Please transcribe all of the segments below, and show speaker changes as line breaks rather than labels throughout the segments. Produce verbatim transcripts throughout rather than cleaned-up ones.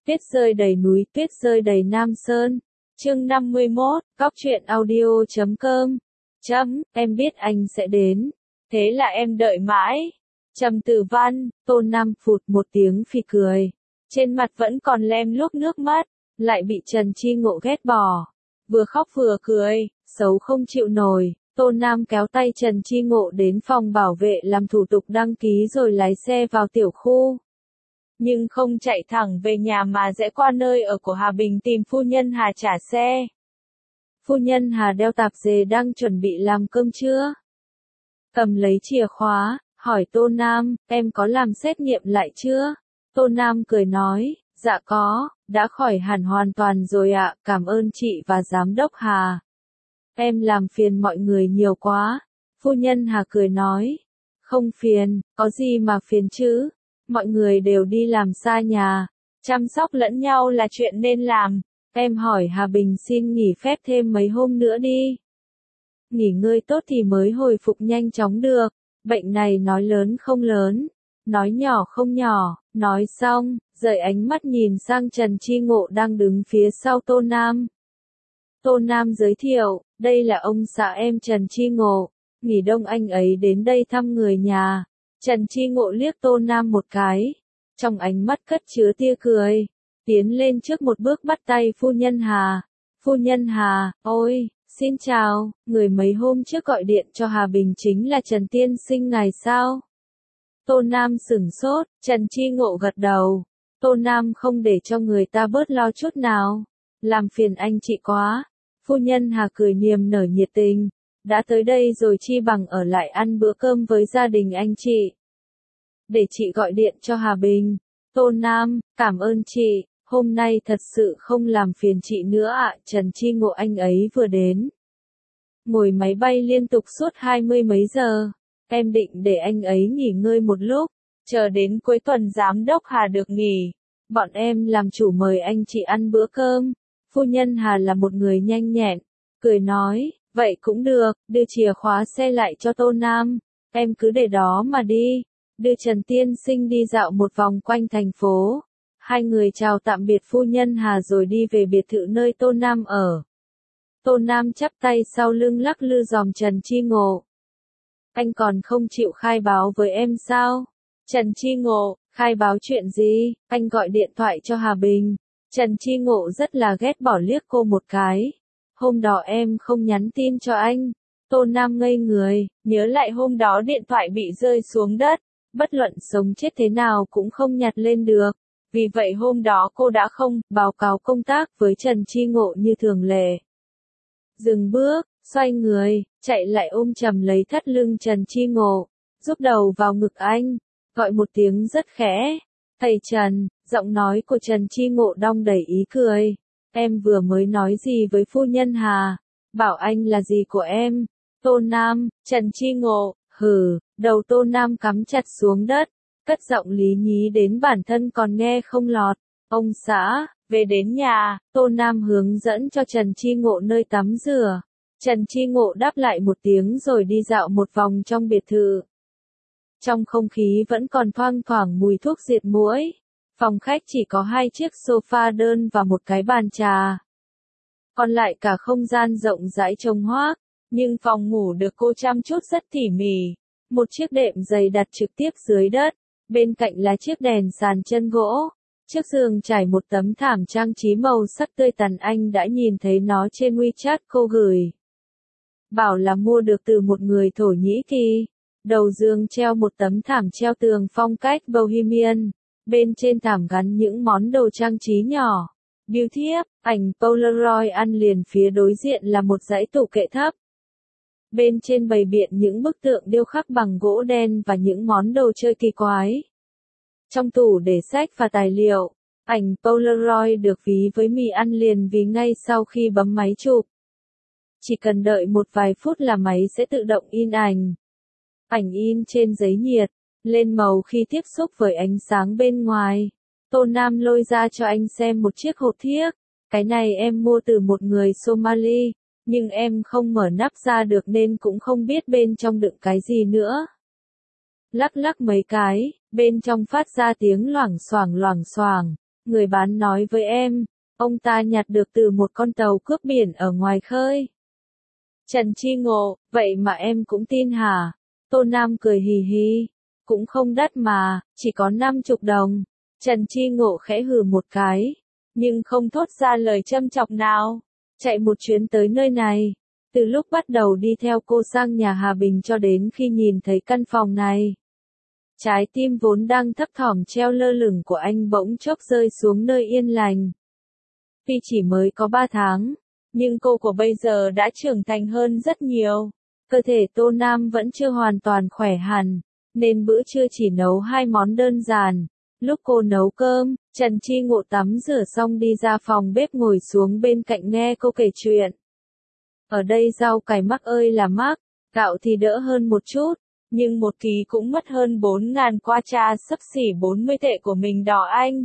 Tuyết rơi đầy núi, tuyết rơi đầy Nam Sơn. Chương năm mươi mốt, Cóc truyện audio chấm com. Chấm, em biết anh sẽ đến. Thế là em đợi mãi. Trầm Tử Văn, Tôn Nam phụt một tiếng phì cười. Trên mặt vẫn còn lem luốc nước mắt, lại bị Trần Chi Ngộ ghét bỏ. Vừa khóc vừa cười, xấu không chịu nổi. Tôn Nam kéo tay Trần Chi Ngộ đến phòng bảo vệ làm thủ tục đăng ký rồi lái xe vào tiểu khu. Nhưng không chạy thẳng về nhà mà rẽ qua nơi ở của Hà Bình tìm phu nhân Hà trả xe. Phu nhân Hà đeo tạp dề đang chuẩn bị làm cơm trưa. Cầm lấy chìa khóa, hỏi Tôn Nam, em có làm xét nghiệm lại chưa? Tôn Nam cười nói, dạ có, đã khỏi hẳn hoàn toàn rồi ạ, cảm ơn chị và giám đốc Hà. Em làm phiền mọi người nhiều quá. Phu nhân Hà cười nói, không phiền, có gì mà phiền chứ? Mọi người đều đi làm xa nhà, chăm sóc lẫn nhau là chuyện nên làm. Em hỏi Hà Bình xin nghỉ phép thêm mấy hôm nữa đi. Nghỉ ngơi tốt thì mới hồi phục nhanh chóng được. Bệnh này nói lớn không lớn, nói nhỏ không nhỏ. Nói xong, rời ánh mắt nhìn sang Trần Chi Ngộ đang đứng phía sau Tôn Nam. Tôn Nam giới thiệu, đây là ông xã em Trần Chi Ngộ. Nghỉ đông anh ấy đến đây thăm người nhà. Trần Chi Ngộ liếc Tôn Nam một cái, trong ánh mắt cất chứa tia cười, tiến lên trước một bước bắt tay phu nhân Hà. Phu nhân Hà, ôi, xin chào, người mấy hôm trước gọi điện cho Hà Bình chính là Trần Tiên Sinh ngài sao? Tôn Nam sửng sốt, Trần Chi Ngộ gật đầu. Tôn Nam không để cho người ta bớt lo chút nào. Làm phiền anh chị quá. Phu nhân Hà cười niềm nở nhiệt tình. Đã tới đây rồi chi bằng ở lại ăn bữa cơm với gia đình anh chị. Để chị gọi điện cho Hà Bình. Tôn Nam, cảm ơn chị, hôm nay thật sự không làm phiền chị nữa ạ. Trần Chi Ngộ anh ấy vừa đến. Ngồi máy bay liên tục suốt hai mươi mấy giờ. Em định để anh ấy nghỉ ngơi một lúc, chờ đến cuối tuần giám đốc Hà được nghỉ. Bọn em làm chủ mời anh chị ăn bữa cơm. Phu nhân Hà là một người nhanh nhẹn, cười nói. Vậy cũng được, đưa chìa khóa xe lại cho Tôn Nam, em cứ để đó mà đi, đưa Trần Tiên Sinh đi dạo một vòng quanh thành phố. Hai người chào tạm biệt phu nhân Hà rồi đi về biệt thự nơi Tôn Nam ở. Tôn Nam chắp tay sau lưng lắc lư dòm Trần Chi Ngộ. Anh còn không chịu khai báo với em sao? Trần Chi Ngộ, khai báo chuyện gì? Anh gọi điện thoại cho Hà Bình. Trần Chi Ngộ rất là ghét bỏ liếc cô một cái. Hôm đó em không nhắn tin cho anh. Tôn Nam ngây người, nhớ lại hôm đó điện thoại bị rơi xuống đất, bất luận sống chết thế nào cũng không nhặt lên được. Vì vậy hôm đó cô đã không báo cáo công tác với Trần Chi Ngộ như thường lệ. Dừng bước, xoay người, chạy lại ôm chầm lấy thắt lưng Trần Chi Ngộ, giúp đầu vào ngực anh, gọi một tiếng rất khẽ. Thầy Trần, giọng nói của Trần Chi Ngộ đong đầy ý cười. Em vừa mới nói gì với phu nhân Hà? Bảo anh là gì của em? Tôn Nam, Trần Chi Ngộ, hừ, đầu Tôn Nam cắm chặt xuống đất, cất giọng lý nhí đến bản thân còn nghe không lọt. Ông xã, về đến nhà, Tôn Nam hướng dẫn cho Trần Chi Ngộ nơi tắm rửa. Trần Chi Ngộ đáp lại một tiếng rồi đi dạo một vòng trong biệt thự. Trong không khí vẫn còn thoang thoảng mùi thuốc diệt muỗi. Phòng khách chỉ có hai chiếc sofa đơn và một cái bàn trà. Còn lại cả không gian rộng rãi trống hoác, nhưng phòng ngủ được cô chăm chút rất tỉ mỉ. Một chiếc đệm dày đặt trực tiếp dưới đất, bên cạnh là chiếc đèn sàn chân gỗ. Chiếc giường trải một tấm thảm trang trí màu sắc tươi tắn, anh đã nhìn thấy nó trên WeChat cô gửi. Bảo là mua được từ một người Thổ Nhĩ Kỳ. Đầu giường treo một tấm thảm treo tường phong cách Bohemian. Bên trên thảm gắn những món đồ trang trí nhỏ. Biêu thiếp, ảnh Polaroid ăn liền, phía đối diện là một dãy tủ kệ thấp. Bên trên bày biện những bức tượng điêu khắc bằng gỗ đen và những món đồ chơi kỳ quái. Trong tủ để sách và tài liệu, ảnh Polaroid được ví với mì ăn liền vì ngay sau khi bấm máy chụp, chỉ cần đợi một vài phút là máy sẽ tự động in ảnh. Ảnh in trên giấy nhiệt, lên màu khi tiếp xúc với ánh sáng bên ngoài. Tôn Nam lôi ra cho anh xem một chiếc hộp thiếc. Cái này em mua từ một người Somali, nhưng em không mở nắp ra được nên cũng không biết bên trong đựng cái gì nữa. Lắc lắc mấy cái, bên trong phát ra tiếng loảng xoảng loảng xoảng. Người bán nói với em, ông ta nhặt được từ một con tàu cướp biển ở ngoài khơi. Trần Chi Ngộ, vậy mà em cũng tin hả? Tô Nam cười hì hì, cũng không đắt mà, chỉ có năm chục đồng. Trần Chi Ngộ khẽ hừ một cái, nhưng không thốt ra lời châm chọc nào. Chạy một chuyến tới nơi này, từ lúc bắt đầu đi theo cô sang nhà Hà Bình cho đến khi nhìn thấy căn phòng này. Trái tim vốn đang thấp thỏm treo lơ lửng của anh bỗng chốc rơi xuống nơi yên lành. Tuy chỉ mới có ba tháng, nhưng cô của bây giờ đã trưởng thành hơn rất nhiều. Cơ thể Tô Nam vẫn chưa hoàn toàn khỏe hẳn, nên bữa trưa chỉ nấu hai món đơn giản. Lúc cô nấu cơm, Trần Chi Ngộ tắm rửa xong đi ra phòng bếp ngồi xuống bên cạnh nghe cô kể chuyện. Ở đây rau cải mắc ơi là mắc, gạo thì đỡ hơn một chút, nhưng một ký cũng mất hơn bốn ngàn qua cha xấp xỉ bốn mươi tệ của mình đỏ anh.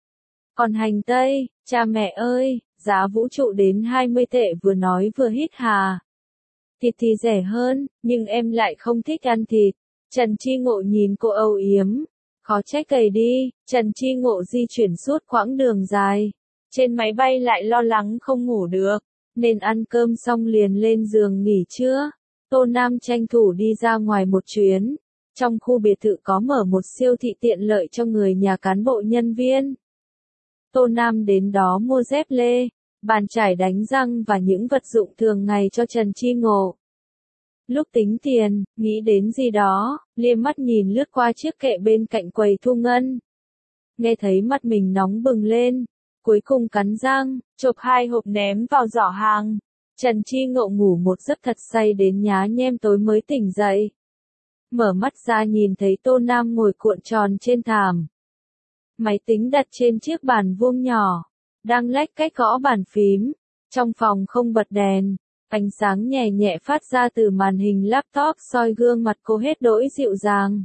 Còn hành tây, cha mẹ ơi, giá vũ trụ đến hai mươi tệ vừa nói vừa hít hà. Thịt thì rẻ hơn, nhưng em lại không thích ăn thịt. Trần Chi Ngộ nhìn cô âu yếm. Khó trách cày đi, Trần Chi Ngộ di chuyển suốt quãng đường dài. Trên máy bay lại lo lắng không ngủ được, nên ăn cơm xong liền lên giường nghỉ trưa. Tô Nam tranh thủ đi ra ngoài một chuyến. Trong khu biệt thự có mở một siêu thị tiện lợi cho người nhà cán bộ nhân viên. Tô Nam đến đó mua dép lê, bàn chải đánh răng và những vật dụng thường ngày cho Trần Chi Ngộ. Lúc tính tiền, nghĩ đến gì đó, liếc mắt nhìn lướt qua chiếc kệ bên cạnh quầy thu ngân. Nghe thấy mắt mình nóng bừng lên, cuối cùng cắn răng, chộp hai hộp ném vào giỏ hàng. Trần Chi Ngộ ngủ một giấc thật say đến nhá nhem tối mới tỉnh dậy. Mở mắt ra nhìn thấy Tô Nam ngồi cuộn tròn trên thảm. Máy tính đặt trên chiếc bàn vuông nhỏ, đang lách cách gõ bàn phím. Trong phòng không bật đèn, ánh sáng nhẹ nhẹ phát ra từ màn hình laptop soi gương mặt cô hết đỗi dịu dàng.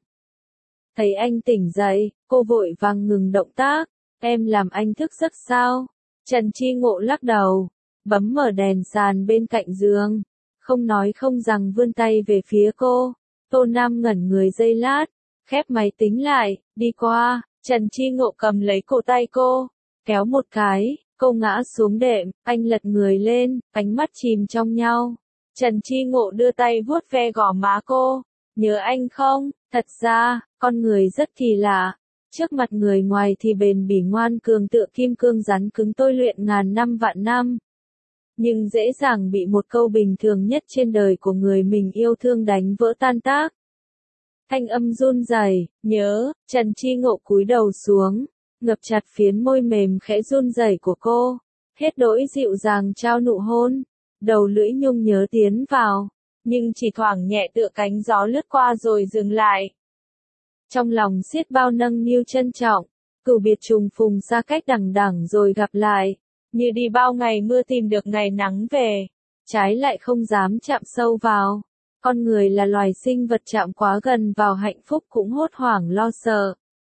Thấy anh tỉnh dậy, cô vội vàng ngừng động tác. Em làm anh thức giấc sao? Trần Chi Ngộ lắc đầu, bấm mở đèn sàn bên cạnh giường. Không nói không rằng vươn tay về phía cô. Tô Nam ngẩn người giây lát, khép máy tính lại, đi qua. Trần Chi Ngộ cầm lấy cổ tay cô, kéo một cái, cô ngã xuống đệm, anh lật người lên, ánh mắt chìm trong nhau. Trần Chi Ngộ đưa tay vuốt ve gò má cô, nhớ anh không? Thật ra, con người rất kỳ lạ. Trước mặt người ngoài thì bền bỉ ngoan cường tựa kim cương rắn cứng tôi luyện ngàn năm vạn năm. Nhưng dễ dàng bị một câu bình thường nhất trên đời của người mình yêu thương đánh vỡ tan tác. Thanh âm run rẩy, nhớ, Trần Chi Ngộ cúi đầu xuống, ngập chặt phiến môi mềm khẽ run rẩy của cô, hết đỗi dịu dàng trao nụ hôn, đầu lưỡi nhung nhớ tiến vào, nhưng chỉ thoảng nhẹ tựa cánh gió lướt qua rồi dừng lại. Trong lòng xiết bao nâng niu trân trọng, cửu biệt trùng phùng xa cách đằng đẵng rồi gặp lại, như đi bao ngày mưa tìm được ngày nắng về, trái lại không dám chạm sâu vào. Con người là loài sinh vật chạm quá gần vào hạnh phúc cũng hốt hoảng lo sợ.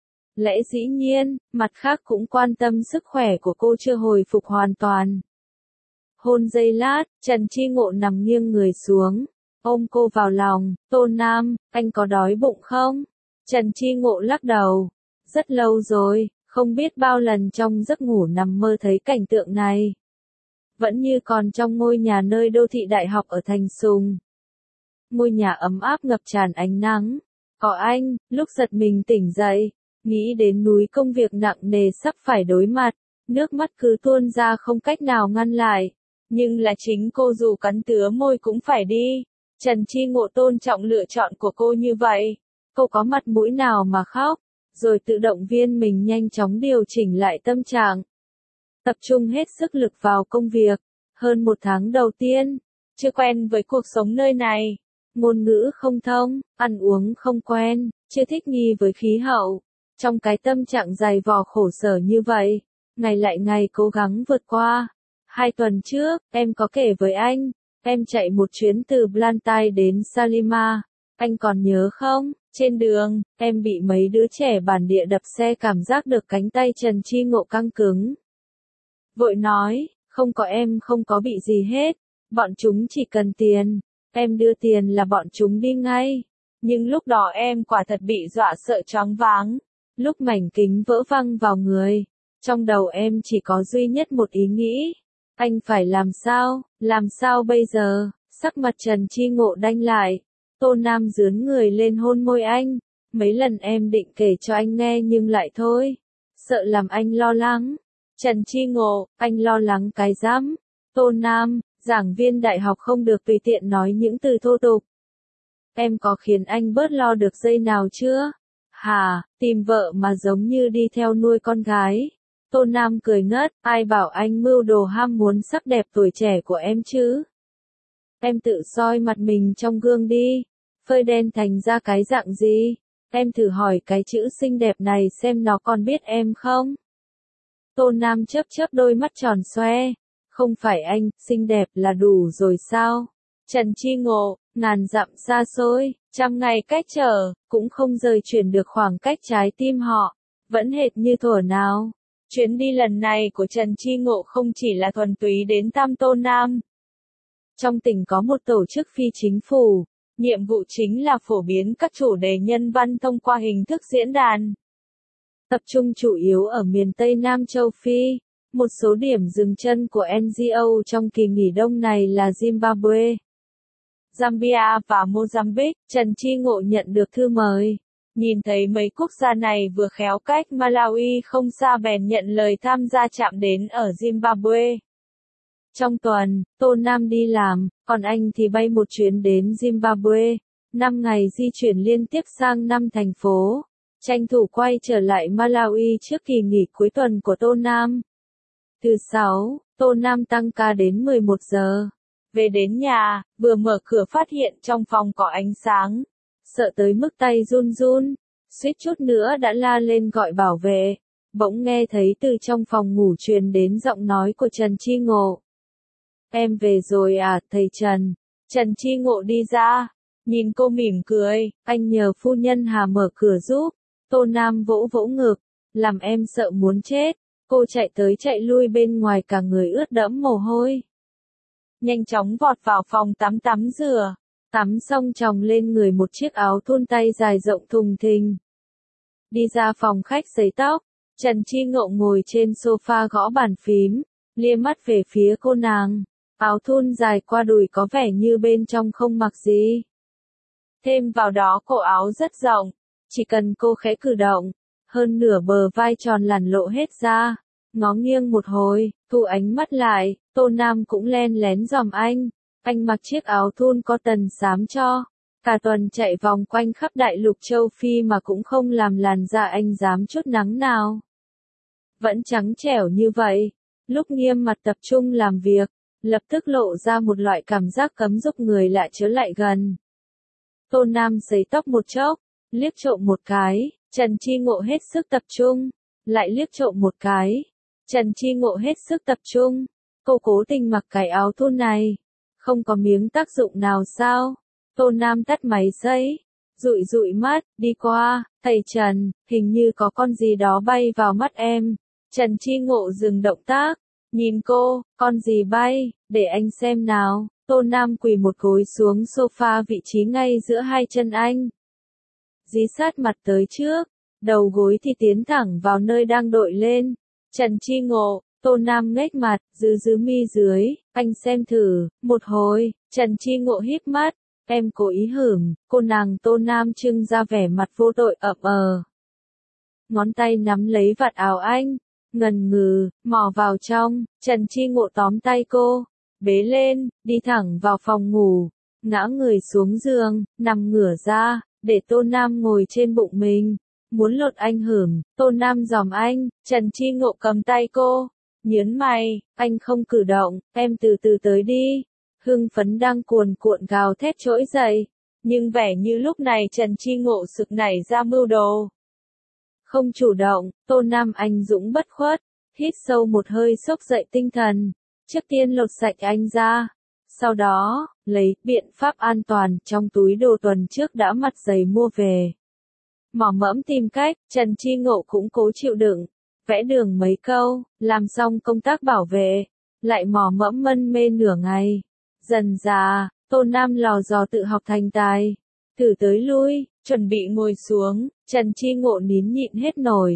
Lẽ dĩ nhiên, mặt khác cũng quan tâm sức khỏe của cô chưa hồi phục hoàn toàn. Hôn giây lát, Trần Chi Ngộ nằm nghiêng người xuống, ôm cô vào lòng. Tô Nam, anh có đói bụng không? Trần Chi Ngộ lắc đầu. Rất lâu rồi, không biết bao lần trong giấc ngủ nằm mơ thấy cảnh tượng này. Vẫn như còn trong ngôi nhà nơi đô thị đại học ở Thành Sùng. Ngôi nhà ấm áp ngập tràn ánh nắng. Có anh, lúc giật mình tỉnh dậy, nghĩ đến núi công việc nặng nề sắp phải đối mặt, nước mắt cứ tuôn ra không cách nào ngăn lại. Nhưng là chính cô dù cắn tứa môi cũng phải đi. Trần Chi Ngộ tôn trọng lựa chọn của cô như vậy. Cô có mặt mũi nào mà khóc, rồi tự động viên mình nhanh chóng điều chỉnh lại tâm trạng. Tập trung hết sức lực vào công việc. Hơn một tháng đầu tiên, chưa quen với cuộc sống nơi này. Ngôn ngữ không thông, ăn uống không quen, chưa thích nghi với khí hậu. Trong cái tâm trạng dày vò khổ sở như vậy, ngày lại ngày cố gắng vượt qua. Hai tuần trước, em có kể với anh, em chạy một chuyến từ Blantyre đến Salima. Anh còn nhớ không? Trên đường, em bị mấy đứa trẻ bản địa đập xe cảm giác được cánh tay Trần Chi Ngộ căng cứng. Vội nói, không có em không có bị gì hết, bọn chúng chỉ cần tiền. Em đưa tiền là bọn chúng đi ngay. Nhưng lúc đó em quả thật bị dọa sợ choáng váng. Lúc mảnh kính vỡ văng vào người, Trong đầu em chỉ có duy nhất một ý nghĩ. Anh phải làm sao, làm sao bây giờ? Sắc mặt Trần Chi Ngộ đanh lại. Tô Nam dướn người lên hôn môi anh. Mấy lần em định kể cho anh nghe nhưng lại thôi. Sợ làm anh lo lắng. Trần Chi Ngộ, anh lo lắng cái rắm. Tô Nam, giảng viên đại học không được tùy tiện nói những từ thô tục. Em có khiến anh bớt lo được giây nào chưa? Hà, tìm vợ mà giống như đi theo nuôi con gái. Tô Nam cười ngất, ai bảo anh mưu đồ ham muốn sắc đẹp tuổi trẻ của em chứ? Em tự soi mặt mình trong gương đi. Phơi đen thành ra cái dạng gì? Em thử hỏi cái chữ xinh đẹp này xem nó còn biết em không? Tô Nam chớp chớp đôi mắt tròn xoe. Không phải anh, xinh đẹp là đủ rồi sao? Trần Chi Ngộ, ngàn dặm xa xôi, trăm ngày cách trở, cũng không rời chuyển được khoảng cách trái tim họ, vẫn hệt như thuở nào. Chuyến đi lần này của Trần Chi Ngộ không chỉ là thuần túy đến thăm Tô Nam. Trong tỉnh có một tổ chức phi chính phủ, nhiệm vụ chính là phổ biến các chủ đề nhân văn thông qua hình thức diễn đàn. Tập trung chủ yếu ở miền Tây Nam châu Phi. Một số điểm dừng chân của en giê ô trong kỳ nghỉ đông này là Zimbabwe, Zambia và Mozambique. Trần Chi Ngộ nhận được thư mời. Nhìn thấy mấy quốc gia này vừa khéo cách Malawi không xa bèn nhận lời tham gia chạm đến ở Zimbabwe. Trong tuần, Tô Nam đi làm, còn anh thì bay một chuyến đến Zimbabwe. năm ngày di chuyển liên tiếp sang năm thành phố. Tranh thủ quay trở lại Malawi trước kỳ nghỉ cuối tuần của Tô Nam. Thứ sáu, Tô Nam tăng ca đến mười một giờ. Về đến nhà, vừa mở cửa phát hiện trong phòng có ánh sáng. Sợ tới mức tay run run, suýt chút nữa đã la lên gọi bảo vệ. Bỗng nghe thấy từ trong phòng ngủ truyền đến giọng nói của Trần Chi Ngộ. Em về rồi à, thầy Trần? Trần Chi Ngộ đi ra, nhìn cô mỉm cười, anh nhờ phu nhân Hà mở cửa giúp. Tô Nam vỗ vỗ ngực, làm em sợ muốn chết. Cô chạy tới chạy lui bên ngoài cả người ướt đẫm mồ hôi. Nhanh chóng vọt vào phòng tắm tắm rửa. Tắm xong chồng lên người một chiếc áo thun tay dài rộng thùng thình. Đi ra phòng khách sấy tóc. Trần Chi Ngộ ngồi trên sofa gõ bàn phím, lia mắt về phía cô nàng. Áo thun dài qua đùi có vẻ như bên trong không mặc gì. Thêm vào đó cổ áo rất rộng, chỉ cần cô khẽ cử động, hơn nửa bờ vai tròn lằn lộ hết ra. Ngó nghiêng một hồi, thu ánh mắt lại, Tô Nam cũng len lén dòm anh. Anh mặc chiếc áo thun có tần xám cho. Cả tuần chạy vòng quanh khắp đại lục châu Phi mà cũng không làm làn da anh dám chút nắng nào. Vẫn trắng trẻo như vậy. Lúc nghiêm mặt tập trung làm việc, lập tức lộ ra một loại cảm giác cấm giúp người lạ chớ lại gần. Tô Nam sấy tóc một chốc, liếc trộm một cái, Trần Chi Ngộ hết sức tập trung, lại liếc trộm một cái. Trần Chi Ngộ hết sức tập trung, cô cố tình mặc cái áo thun này, không có miếng tác dụng nào sao? Tô Nam tắt máy sấy, dụi dụi mắt, đi qua, thầy Trần, hình như có con gì đó bay vào mắt em. Trần Chi Ngộ dừng động tác, nhìn cô, con gì bay, để anh xem nào. Tô Nam quỳ một gối xuống sofa vị trí ngay giữa hai chân anh. Dí sát mặt tới trước, đầu gối thì tiến thẳng vào nơi đang đội lên. Trần Chi Ngộ, Tô Nam nghếch mặt, giữ giữ mi dưới, anh xem thử, một hồi. Trần Chi Ngộ híp mắt, em cố ý hửng, cô nàng Tô Nam trưng ra vẻ mặt vô tội ậm ờ. Ngón tay nắm lấy vạt áo anh, ngần ngừ, mò vào trong. Trần Chi Ngộ tóm tay cô, bế lên, đi thẳng vào phòng ngủ, ngã người xuống giường, nằm ngửa ra, để Tô Nam ngồi trên bụng mình. Muốn lột anh hửng, Tô Nam dòm anh. Trần Chi Ngộ cầm tay cô, nhớn mày, anh không cử động, em từ từ tới đi. Hưng phấn đang cuồn cuộn gào thét trỗi dậy, nhưng vẻ như lúc này Trần Chi Ngộ sực nảy ra mưu đồ. Không chủ động, Tô Nam anh dũng bất khuất, hít sâu một hơi xốc dậy tinh thần, trước tiên lột sạch anh ra. Sau đó, lấy biện pháp an toàn trong túi đồ tuần trước đã mặt dày mua về. Mỏ mẫm tìm cách, Trần Chi Ngộ cũng cố chịu đựng, vẽ đường mấy câu, làm xong công tác bảo vệ, lại mỏ mẫm mân mê nửa ngày. Dần dà, Tô Nam lò dò tự học thành tài, thử tới lui, chuẩn bị ngồi xuống, Trần Chi Ngộ nín nhịn hết nổi.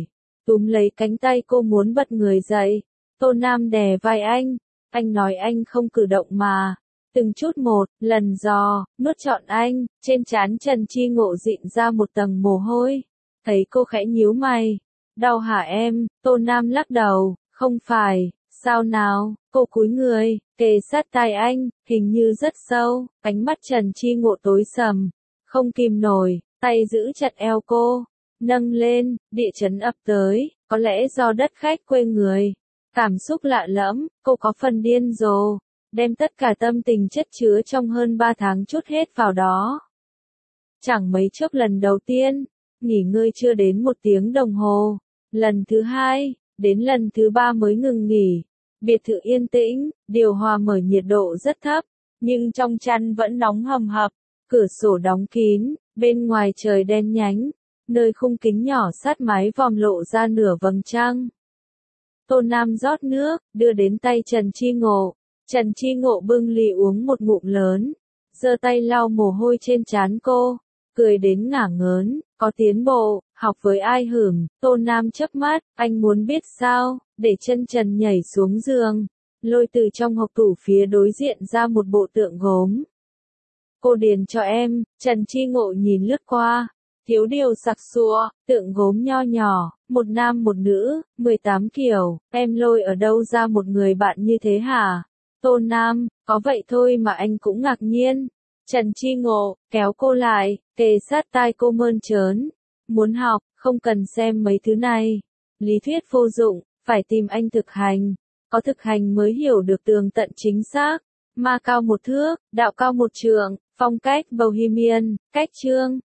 túm lấy cánh tay cô muốn bật người dậy. Tô Nam đè vai anh, anh nói anh không cử động mà. Từng chút một, lần dò, nuốt trọn anh, trên trán Trần Chi Ngộ dịn ra một tầng mồ hôi. Thấy cô khẽ nhíu mày. Đau hả em? Tô Nam lắc đầu, không phải, sao nào? Cô cúi người, kề sát tai anh, hình như rất sâu, ánh mắt Trần Chi Ngộ tối sầm. Không kìm nổi, tay giữ chặt eo cô, nâng lên, địa chấn ập tới, có lẽ do đất khách quê người. Cảm xúc lạ lẫm, cô có phần điên rồ, đem tất cả tâm tình chất chứa trong hơn ba tháng trút hết vào đó. Chẳng mấy chốc lần đầu tiên, nghỉ ngơi chưa đến một tiếng đồng hồ. Lần thứ hai, đến lần thứ ba mới ngừng nghỉ. Biệt thự yên tĩnh, điều hòa mở nhiệt độ rất thấp, nhưng trong chăn vẫn nóng hầm hập. Cửa sổ đóng kín, bên ngoài trời đen nhánh, nơi khung kính nhỏ sát mái vòm lộ ra nửa vầng trăng. Tô Nam rót nước, đưa đến tay Trần Chi Ngộ. Trần Chi Ngộ bưng ly uống một ngụm lớn, giơ tay lau mồ hôi trên trán cô, cười đến ngả ngớn, có tiến bộ, học với ai hửm. Tô Nam chớp mắt, anh muốn biết sao, để chân trần nhảy xuống giường, lôi từ trong hộc tủ phía đối diện ra một bộ tượng gốm. Cô điền cho em. Trần Chi Ngộ nhìn lướt qua, thiếu điều sặc sụa, tượng gốm nho nhỏ, một nam một nữ, mười tám kiểu, em lôi ở đâu ra một người bạn như thế hả? Tô Nam, có vậy thôi mà anh cũng ngạc nhiên. Trần Chi Ngộ, kéo cô lại, kề sát tai cô mơn trớn. Muốn học, không cần xem mấy thứ này. Lý thuyết vô dụng, phải tìm anh thực hành. Có thực hành mới hiểu được tường tận chính xác. Ma cao một thước, đạo cao một trượng, phong cách Bohemian, cách chương.